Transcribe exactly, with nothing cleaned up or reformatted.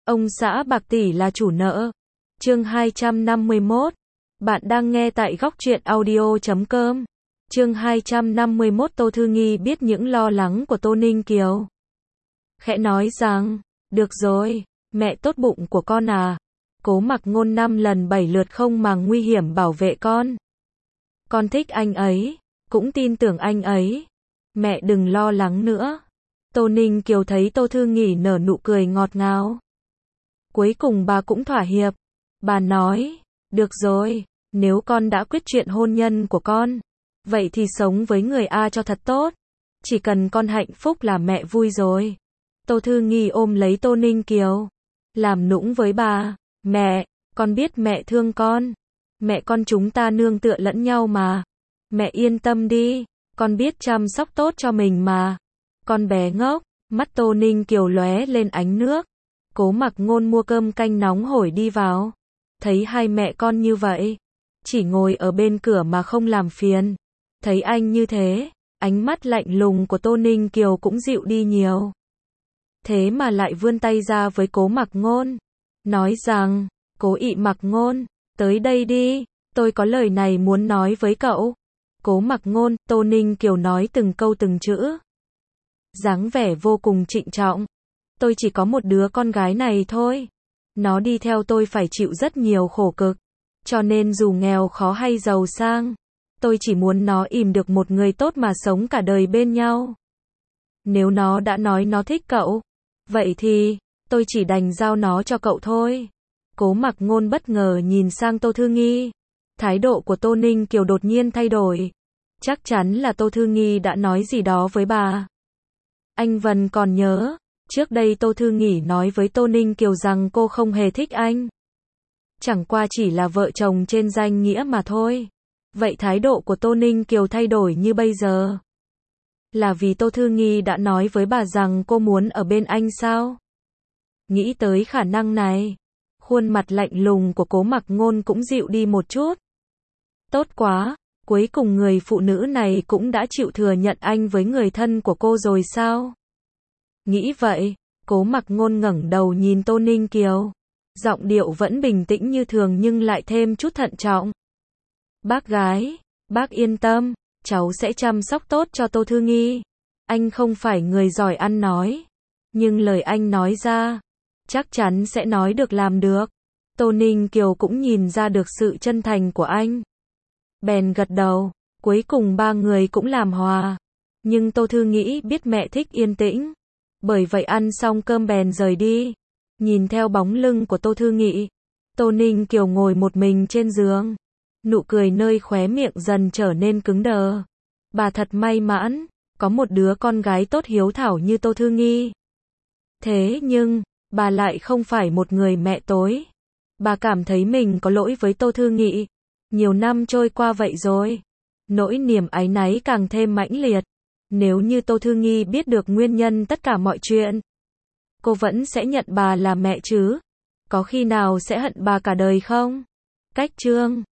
Ông xã bạc tỷ là chủ nợ. Chương hai trăm năm mươi mốt. Bạn đang nghe tại góc truyện audio chấm com. Chương hai trăm năm mươi mốt. Tô Thư Nghi biết những lo lắng của Tô Ninh Kiều. Khẽ nói rằng, được rồi, mẹ tốt bụng của con à. Cố Mặc Ngôn năm lần bảy lượt không màng nguy hiểm bảo vệ con. Con thích anh ấy, cũng tin tưởng anh ấy. Mẹ đừng lo lắng nữa. Tô Ninh Kiều thấy Tô Thư Nghi nở nụ cười ngọt ngào. Cuối cùng bà cũng thỏa hiệp. Bà nói, được rồi, nếu con đã quyết chuyện hôn nhân của con, vậy thì sống với người A cho thật tốt. Chỉ cần con hạnh phúc là mẹ vui rồi. Tô Thư Nghi ôm lấy Tô Ninh Kiều, làm nũng với bà. Mẹ, con biết mẹ thương con. Mẹ con chúng ta nương tựa lẫn nhau mà. Mẹ yên tâm đi, con biết chăm sóc tốt cho mình mà. Con bé ngốc, mắt Tô Ninh Kiều lóe lên ánh nước. Cố Mặc Ngôn mua cơm canh nóng hổi đi vào. Thấy hai mẹ con như vậy, chỉ ngồi ở bên cửa mà không làm phiền. Thấy anh như thế, ánh mắt lạnh lùng của Tô Ninh Kiều cũng dịu đi nhiều. Thế mà lại vươn tay ra với Cố Mặc Ngôn, nói rằng, Cố ị Mặc Ngôn, tới đây đi, tôi có lời này muốn nói với cậu. Cố Mặc Ngôn, Tô Ninh Kiều nói từng câu từng chữ, dáng vẻ vô cùng trịnh trọng. Tôi chỉ có một đứa con gái này thôi. Nó đi theo tôi phải chịu rất nhiều khổ cực. Cho nên dù nghèo khó hay giàu sang, tôi chỉ muốn nó ìm được một người tốt mà sống cả đời bên nhau. Nếu nó đã nói nó thích cậu, vậy thì, tôi chỉ đành giao nó cho cậu thôi. Cố Mặc Ngôn bất ngờ nhìn sang Tô Thư Nghi. Thái độ của Tô Ninh Kiều đột nhiên thay đổi. Chắc chắn là Tô Thư Nghi đã nói gì đó với bà. Anh Vân còn nhớ, trước đây Tô Thư Nghi nói với Tô Ninh Kiều rằng cô không hề thích anh. Chẳng qua chỉ là vợ chồng trên danh nghĩa mà thôi. Vậy thái độ của Tô Ninh Kiều thay đổi như bây giờ, là vì Tô Thư Nghi đã nói với bà rằng cô muốn ở bên anh sao? Nghĩ tới khả năng này, khuôn mặt lạnh lùng của Cố Mặc Ngôn cũng dịu đi một chút. Tốt quá, cuối cùng người phụ nữ này cũng đã chịu thừa nhận anh với người thân của cô rồi sao? Nghĩ vậy, Cố Mặc Ngôn ngẩng đầu nhìn Tô Ninh Kiều. Giọng điệu vẫn bình tĩnh như thường nhưng lại thêm chút thận trọng. Bác gái, bác yên tâm, cháu sẽ chăm sóc tốt cho Tô Thư Nghi. Anh không phải người giỏi ăn nói, nhưng lời anh nói ra, chắc chắn sẽ nói được làm được. Tô Ninh Kiều cũng nhìn ra được sự chân thành của anh. Bèn gật đầu, cuối cùng ba người cũng làm hòa. Nhưng Tô Thư Nghi biết mẹ thích yên tĩnh. Bởi vậy ăn xong cơm bèn rời đi. Nhìn theo bóng lưng của Tô Thư Nghi, Tô Ninh Kiều ngồi một mình trên giường. Nụ cười nơi khóe miệng dần trở nên cứng đờ. Bà thật may mắn, có một đứa con gái tốt hiếu thảo như Tô Thư Nghi. Thế nhưng, bà lại không phải một người mẹ tối. Bà cảm thấy mình có lỗi với Tô Thư Nghi. Nhiều năm trôi qua vậy rồi, nỗi niềm áy náy càng thêm mãnh liệt. Nếu như Tô Thư Nghi biết được nguyên nhân tất cả mọi chuyện, cô vẫn sẽ nhận bà là mẹ chứ? Có khi nào sẽ hận bà cả đời không? Cách chương